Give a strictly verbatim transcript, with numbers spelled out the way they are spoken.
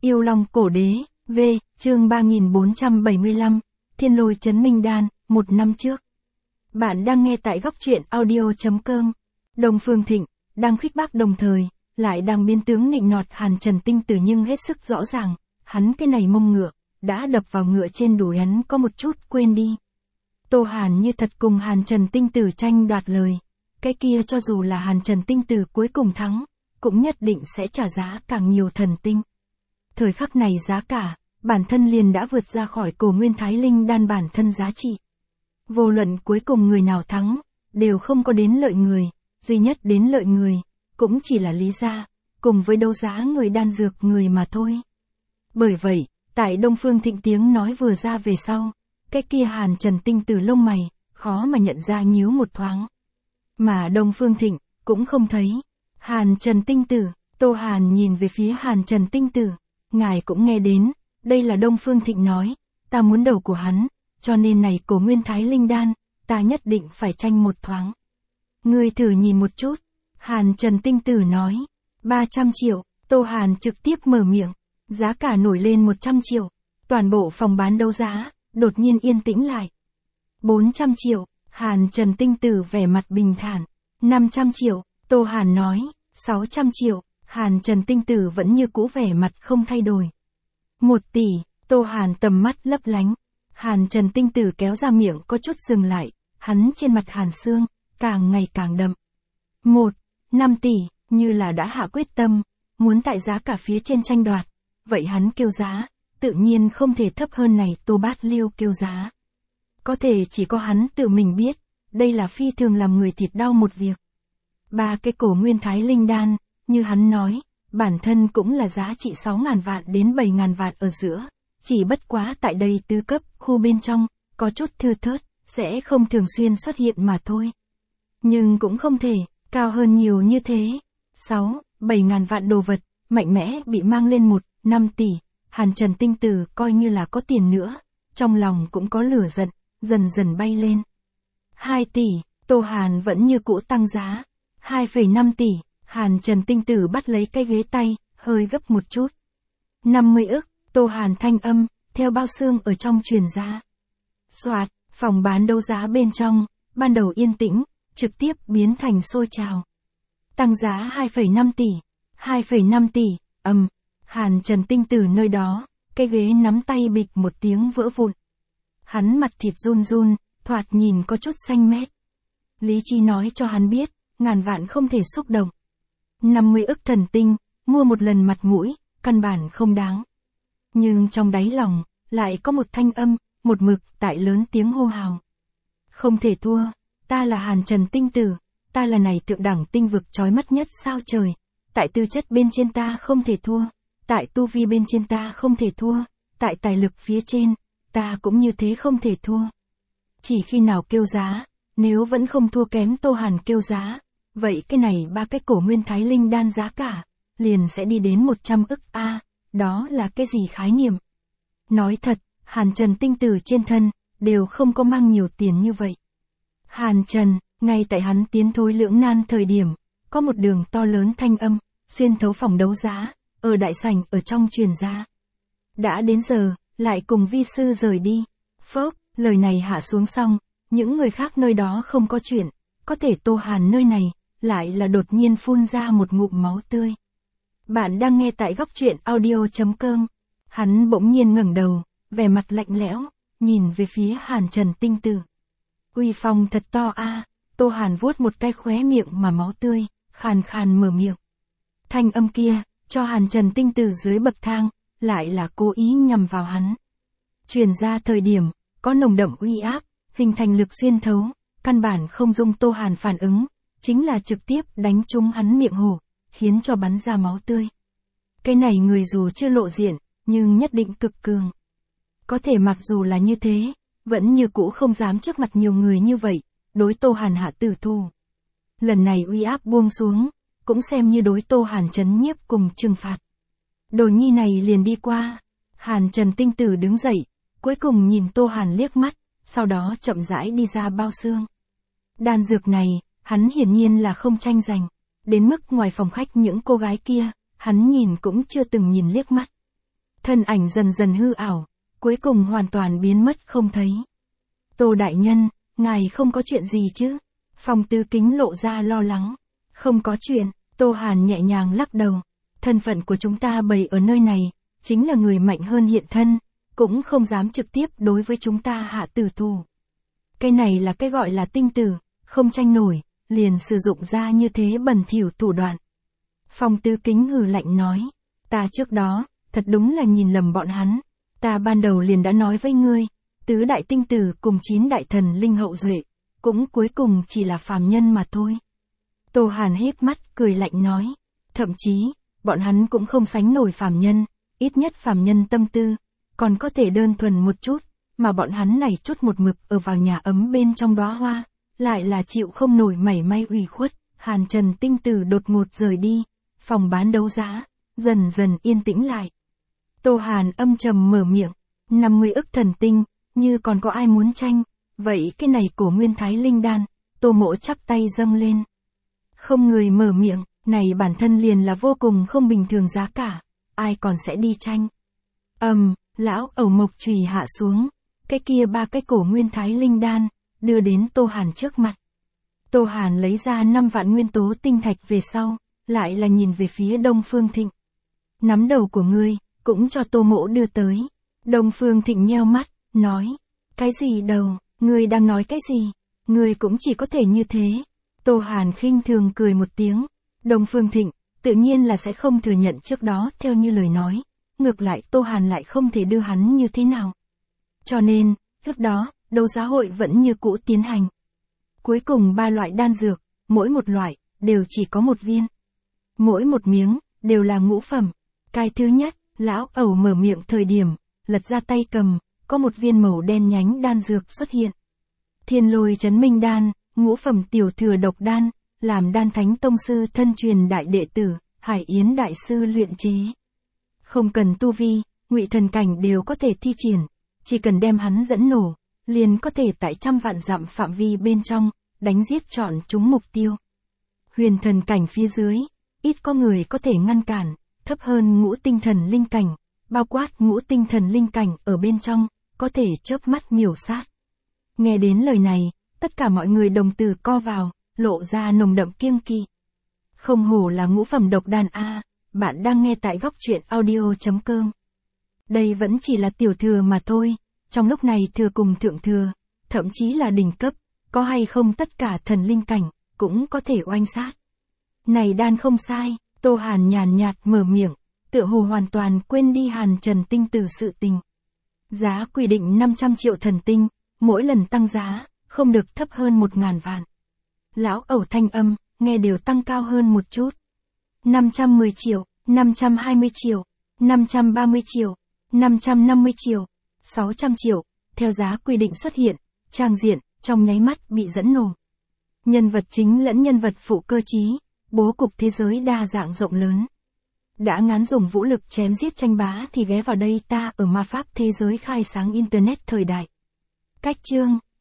Yêu Long Cổ Đế, V, chương ba nghìn bốn trăm bảy mươi lăm, Thiên Lôi Chấn Minh Đan, một năm trước. Bạn đang nghe tại góc truyện audio.com. Đông Phương Thịnh, đang khích bác đồng thời, lại đang biến tướng nịnh nọt Hàn Trần Tinh Tử nhưng hết sức rõ ràng, hắn cái này mông ngựa, đã đập vào ngựa trên đùi hắn có một chút quên đi. Tô Hàn như thật cùng Hàn Trần Tinh Tử tranh đoạt lời, cái kia cho dù là Hàn Trần Tinh Tử cuối cùng thắng, cũng nhất định sẽ trả giá càng nhiều thần tinh. Thời khắc này giá cả, bản thân liền đã vượt ra khỏi Cổ Nguyên Thái Linh đan bản thân giá trị. Vô luận cuối cùng người nào thắng, đều không có đến lợi người, duy nhất đến lợi người, cũng chỉ là Lý gia, cùng với đấu giá người đan dược người mà thôi. Bởi vậy, tại Đông Phương Thịnh tiếng nói vừa ra về sau, cái kia Hàn Trần Tinh Tử lông mày, khó mà nhận ra nhíu một thoáng. Mà Đông Phương Thịnh, cũng không thấy. Hàn Trần Tinh Tử, Tô Hàn nhìn về phía Hàn Trần Tinh Tử, ngài cũng nghe đến, đây là Đông Phương Thịnh nói, ta muốn đầu của hắn, cho nên này Cổ Nguyên Thái Linh đan, ta nhất định phải tranh một thoáng. Ngươi thử nhìn một chút, Hàn Trần Tinh Tử nói, ba trăm triệu, Tô Hàn trực tiếp mở miệng, giá cả nổi lên một trăm triệu, toàn bộ phòng bán đấu giá, đột nhiên yên tĩnh lại. bốn trăm triệu, Hàn Trần Tinh Tử vẻ mặt bình thản, năm trăm triệu, Tô Hàn nói, sáu trăm triệu, Hàn Trần Tinh Tử vẫn như cũ vẻ mặt không thay đổi. một tỷ, Tô Hàn tầm mắt lấp lánh, Hàn Trần Tinh Tử kéo ra miệng có chút dừng lại, hắn trên mặt Hàn Sương, càng ngày càng đậm. một, năm tỷ, như là đã hạ quyết tâm, muốn tại giá cả phía trên tranh đoạt, vậy hắn kêu giá, tự nhiên không thể thấp hơn này Tô Bát Liêu kêu giá. Có thể chỉ có hắn tự mình biết, đây là phi thường làm người thịt đau một việc. Ba cái Cổ Nguyên Thái Linh đan, như hắn nói, bản thân cũng là giá trị sáu ngàn vạn đến bảy ngàn vạn ở giữa, chỉ bất quá tại đây tứ cấp, khu bên trong, có chút thưa thớt, sẽ không thường xuyên xuất hiện mà thôi. Nhưng cũng không thể, cao hơn nhiều như thế. sáu, bảy ngàn vạn đồ vật, mạnh mẽ bị mang lên một, năm tỷ, Hàn Trần Tinh Tử coi như là có tiền nữa, trong lòng cũng có lửa giận, dần dần bay lên. hai tỷ, Tô Hàn vẫn như cũ tăng giá. hai phẩy năm tỷ, Hàn Trần Tinh Tử bắt lấy cái ghế tay, hơi gấp một chút. năm mươi ức, Tô Hàn thanh âm, theo bao xương ở trong truyền ra. Soạt, phòng bán đấu giá bên trong, ban đầu yên tĩnh, trực tiếp biến thành sôi trào. Tăng giá hai phẩy năm tỷ, hai phẩy năm tỷ, ầm, Hàn Trần Tinh Tử nơi đó, cái ghế nắm tay bịch một tiếng vỡ vụn. Hắn mặt thịt run run, thoạt nhìn có chút xanh mét. Lý trí nói cho hắn biết, ngàn vạn không thể xúc động. năm mươi ức thần tinh, mua một lần mặt mũi, căn bản không đáng. Nhưng trong đáy lòng, lại có một thanh âm, một mực tại lớn tiếng hô hào. Không thể thua, ta là Hàn Trần Tinh Tử, ta là này thượng đẳng tinh vực chói mắt nhất sao trời, tại tư chất bên trên ta không thể thua, tại tu vi bên trên ta không thể thua, tại tài lực phía trên, ta cũng như thế không thể thua. Chỉ khi nào kêu giá, nếu vẫn không thua kém Tô Hàn kêu giá, vậy cái này ba cái Cổ Nguyên Thái Linh đan giá cả, liền sẽ đi đến một trăm ức a, à, đó là cái gì khái niệm? Nói thật, Hàn Trần Tinh Tử trên thân, đều không có mang nhiều tiền như vậy. Hàn Trần, ngay tại hắn tiến thối lưỡng nan thời điểm, có một đường to lớn thanh âm, xuyên thấu phòng đấu giá, ở đại sảnh ở trong truyền ra. Đã đến giờ, lại cùng vi sư rời đi. Phốc, lời này hạ xuống xong, những người khác nơi đó không có chuyện, có thể Tô Hàn nơi này, lại là đột nhiên phun ra một ngụm máu tươi. Bạn đang nghe tại góc truyện audio.com. Hắn bỗng nhiên ngẩng đầu, vẻ mặt lạnh lẽo, nhìn về phía Hàn Trần Tinh Tử. Uy phong thật to a, à, Tô Hàn vuốt một cái khóe miệng mà máu tươi, khàn khàn mở miệng. Thanh âm kia, cho Hàn Trần Tinh Tử dưới bậc thang, lại là cố ý nhằm vào hắn. Truyền ra thời điểm, có nồng đậm uy áp, hình thành lực xuyên thấu, căn bản không dung Tô Hàn phản ứng, chính là trực tiếp đánh trúng hắn miệng hổ, khiến cho bắn ra máu tươi. Cái này người dù chưa lộ diện, nhưng nhất định cực cường. Có thể mặc dù là như thế, vẫn như cũ không dám trước mặt nhiều người như vậy, đối Tô Hàn hạ tử thủ. Lần này uy áp buông xuống, cũng xem như đối Tô Hàn trấn nhiếp cùng trừng phạt. Đồ nhi này liền đi qua, Hàn Trần Tinh Tử đứng dậy, cuối cùng nhìn Tô Hàn liếc mắt, sau đó chậm rãi đi ra bao xương. Đan dược này, hắn hiển nhiên là không tranh giành, đến mức ngoài phòng khách những cô gái kia, hắn nhìn cũng chưa từng nhìn liếc mắt. Thân ảnh dần dần hư ảo, cuối cùng hoàn toàn biến mất không thấy. Tô đại nhân, ngài không có chuyện gì chứ? Phong Tứ Kính lộ ra lo lắng. Không có chuyện, Tô Hàn nhẹ nhàng lắc đầu. Thân phận của chúng ta bày ở nơi này, chính là người mạnh hơn hiện thân, cũng không dám trực tiếp đối với chúng ta hạ tử thủ. Cái này là cái gọi là tinh tử, không tranh nổi, liền sử dụng ra như thế bẩn thỉu thủ đoạn. Phong Tứ Kính hừ lạnh nói, ta trước đó, thật đúng là nhìn lầm bọn hắn, ta ban đầu liền đã nói với ngươi, tứ đại tinh tử cùng chín đại thần linh hậu duệ, cũng cuối cùng chỉ là phàm nhân mà thôi. Tô Hàn híp mắt cười lạnh nói, thậm chí, bọn hắn cũng không sánh nổi phàm nhân, ít nhất phàm nhân tâm tư, còn có thể đơn thuần một chút, mà bọn hắn này chút một mực ở vào nhà ấm bên trong đóa hoa, lại là chịu không nổi mảy may ủy khuất. Hàn Trần tinh tử đột ngột rời đi, phòng bán đấu giá dần dần yên tĩnh lại. Tô Hàn âm trầm mở miệng, năm mươi ức thần tinh, như còn có ai muốn tranh, vậy cái này cổ nguyên thái linh đan. Tô Mỗ chắp tay dâng lên. Không người mở miệng, này bản thân liền là vô cùng không bình thường giá cả, ai còn sẽ đi tranh. Ầm, um, lão ẩu mộc chùy hạ xuống, cái kia ba cái cổ nguyên thái linh đan, đưa đến Tô Hàn trước mặt. Tô Hàn lấy ra năm vạn nguyên tố tinh thạch về sau, lại là nhìn về phía Đông Phương Thịnh. Nắm đầu của ngươi, cũng cho Tô Mỗ đưa tới. Đông Phương Thịnh nheo mắt, nói, cái gì đầu, ngươi đang nói cái gì, ngươi cũng chỉ có thể như thế. Tô Hàn khinh thường cười một tiếng. Đông Phương Thịnh, tự nhiên là sẽ không thừa nhận trước đó theo như lời nói. Ngược lại Tô Hàn lại không thể đưa hắn như thế nào. Cho nên, lúc đó, đấu giá hội vẫn như cũ tiến hành. Cuối cùng ba loại đan dược, mỗi một loại, đều chỉ có một viên. Mỗi một miếng, đều là ngũ phẩm. Cái thứ nhất, lão ẩu mở miệng thời điểm, lật ra tay cầm, có một viên màu đen nhánh đan dược xuất hiện. Thiên Lôi Chấn Minh Đan, ngũ phẩm tiểu thừa độc đan, làm Đan Thánh Tông Sư thân truyền đại đệ tử, Hải Yến Đại Sư luyện chế. Không cần tu vi, ngụy thần cảnh đều có thể thi triển, chỉ cần đem hắn dẫn nổ, liền có thể tại trăm vạn dặm phạm vi bên trong, đánh giết chọn chúng mục tiêu. Huyền thần cảnh phía dưới, ít có người có thể ngăn cản, thấp hơn ngũ tinh thần linh cảnh, bao quát ngũ tinh thần linh cảnh ở bên trong, có thể chớp mắt miểu sát. Nghe đến lời này, tất cả mọi người đồng tử co vào, lộ ra nồng đậm kiêng kỵ. Không hổ là ngũ phẩm độc đan a, bạn đang nghe tại góc truyện audio chấm com. Đây vẫn chỉ là tiểu thừa mà thôi, trong lúc này thừa cùng thượng thừa, thậm chí là đỉnh cấp, có hay không tất cả thần linh cảnh, cũng có thể oanh sát. Này đan không sai, Tô Hàn nhàn nhạt mở miệng, tựa hồ hoàn toàn quên đi Hàn Trần tinh tử sự tình. Giá quy định năm trăm triệu thần tinh, mỗi lần tăng giá, không được thấp hơn một ngàn vạn. Lão ẩu thanh âm, nghe đều tăng cao hơn một chút. năm trăm mười triệu, năm trăm hai mươi triệu, năm trăm ba mươi triệu, năm trăm năm mươi triệu, sáu trăm triệu, theo giá quy định xuất hiện, trang diện, trong nháy mắt bị dẫn nổ. Nhân vật chính lẫn nhân vật phụ cơ trí, bố cục thế giới đa dạng rộng lớn. Đã ngán dùng vũ lực chém giết tranh bá thì ghé vào đây ta ở ma pháp thế giới khai sáng Internet thời đại. Cách chương